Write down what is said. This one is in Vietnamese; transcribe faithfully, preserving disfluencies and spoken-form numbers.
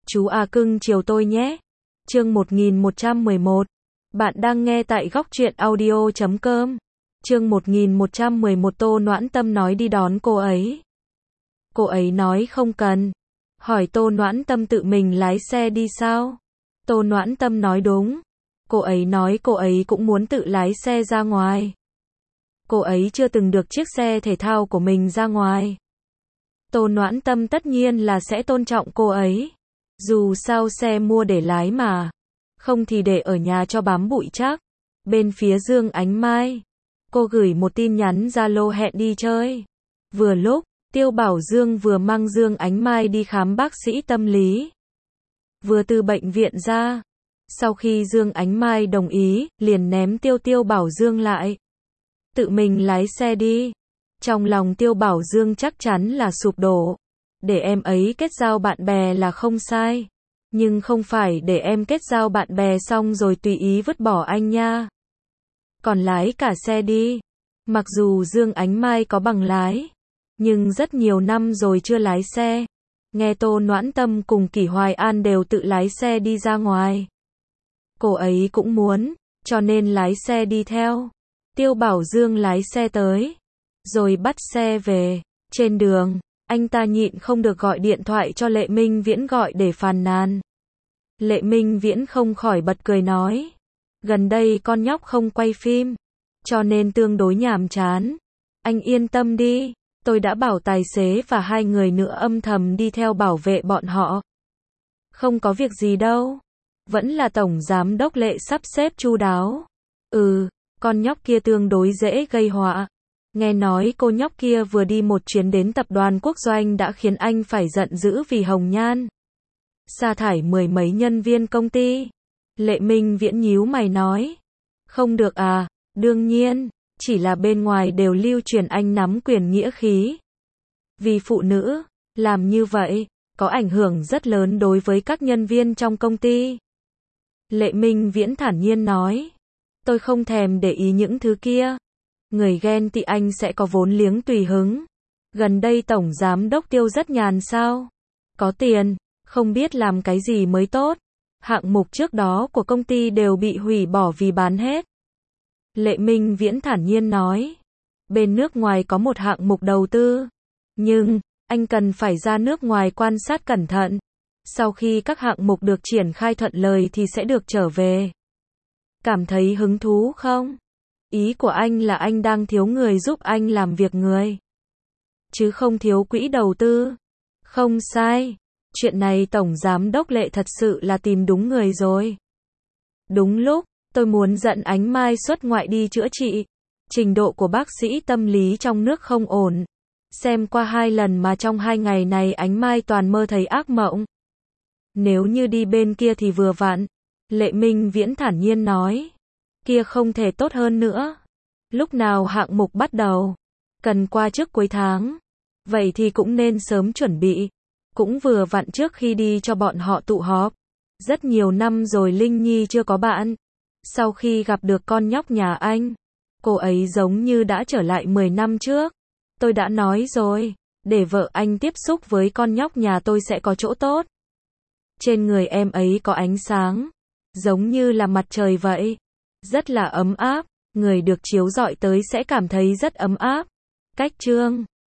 Chú à cưng chiều tôi nhé. Chương một nghìn một trăm mười một. Bạn đang nghe tại góc truyện audio chấm com. Chương một nghìn một trăm mười một. Tô Noãn Tâm nói đi đón cô ấy. Cô ấy nói không cần. Hỏi Tô Noãn Tâm tự mình lái xe đi sao? Tô Noãn Tâm nói đúng. Cô ấy nói cô ấy cũng muốn tự lái xe ra ngoài. Cô ấy chưa từng được chiếc xe thể thao của mình ra ngoài. Tô Noãn Tâm tất nhiên là sẽ tôn trọng cô ấy. Dù sao xe mua để lái mà. Không thì để ở nhà cho bám bụi chắc. Bên phía Dương Ánh Mai, cô gửi một tin nhắn Zalo hẹn đi chơi. Vừa lúc, Tiêu Bảo Dương vừa mang Dương Ánh Mai đi khám bác sĩ tâm lý. Vừa từ bệnh viện ra. Sau khi Dương Ánh Mai đồng ý, liền ném Tiêu Tiêu Bảo Dương lại. Tự mình lái xe đi. Trong lòng Tiêu Bảo Dương chắc chắn là sụp đổ. Để em ấy kết giao bạn bè là không sai. Nhưng không phải để em kết giao bạn bè xong rồi tùy ý vứt bỏ anh nha. Còn lái cả xe đi. Mặc dù Dương Ánh Mai có bằng lái, nhưng rất nhiều năm rồi chưa lái xe. Nghe Tô Noãn Tâm cùng Kỷ Hoài An đều tự lái xe đi ra ngoài. Cô ấy cũng muốn, cho nên lái xe đi theo. Tiêu Bảo Dương lái xe tới, rồi bắt xe về. Trên đường, anh ta nhịn không được gọi điện thoại cho Lệ Minh Viễn gọi để phàn nàn. Lệ Minh Viễn không khỏi bật cười nói, gần đây con nhóc không quay phim, cho nên tương đối nhàm chán. Anh yên tâm đi, tôi đã bảo tài xế và hai người nữa âm thầm đi theo bảo vệ bọn họ. Không có việc gì đâu, vẫn là tổng giám đốc Lệ sắp xếp chu đáo. Ừ, con nhóc kia tương đối dễ gây họa. Nghe nói cô nhóc kia vừa đi một chuyến đến tập đoàn Quốc Doanh đã khiến anh phải giận dữ vì Hồng Nhan sa thải mười mấy nhân viên công ty. Lệ Minh Viễn nhíu mày nói, không được à, đương nhiên, chỉ là bên ngoài đều lưu truyền anh nắm quyền nghĩa khí. Vì phụ nữ, làm như vậy, có ảnh hưởng rất lớn đối với các nhân viên trong công ty. Lệ Minh Viễn thản nhiên nói, tôi không thèm để ý những thứ kia. Người ghen tị anh sẽ có vốn liếng tùy hứng. Gần đây tổng giám đốc Tiêu rất nhàn sao? Có tiền, không biết làm cái gì mới tốt. Hạng mục trước đó của công ty đều bị hủy bỏ vì bán hết. Lệ Minh Viễn thản nhiên nói, bên nước ngoài có một hạng mục đầu tư. Nhưng, anh cần phải ra nước ngoài quan sát cẩn thận. Sau khi các hạng mục được triển khai thuận lợi thì sẽ được trở về. Cảm thấy hứng thú không? Ý của anh là anh đang thiếu người giúp anh làm việc người, chứ không thiếu quỹ đầu tư. Không sai. Chuyện này tổng giám đốc Lệ thật sự là tìm đúng người rồi. Đúng lúc, tôi muốn dẫn Ánh Mai xuất ngoại đi chữa trị. Trình độ của bác sĩ tâm lý trong nước không ổn. Xem qua hai lần mà trong hai ngày này Ánh Mai toàn mơ thấy ác mộng. Nếu như đi bên kia thì vừa vặn. Lệ Minh Viễn thản nhiên nói, kia không thể tốt hơn nữa. Lúc nào hạng mục bắt đầu? Cần qua trước cuối tháng. Vậy thì cũng nên sớm chuẩn bị. Cũng vừa vặn trước khi đi cho bọn họ tụ họp. Rất nhiều năm rồi Linh Nhi chưa có bạn. Sau khi gặp được con nhóc nhà anh, cô ấy giống như đã trở lại mười năm trước. Tôi đã nói rồi, để vợ anh tiếp xúc với con nhóc nhà tôi sẽ có chỗ tốt. Trên người em ấy có ánh sáng, giống như là mặt trời vậy. Rất là ấm áp, người được chiếu rọi tới sẽ cảm thấy rất ấm áp. Cách chương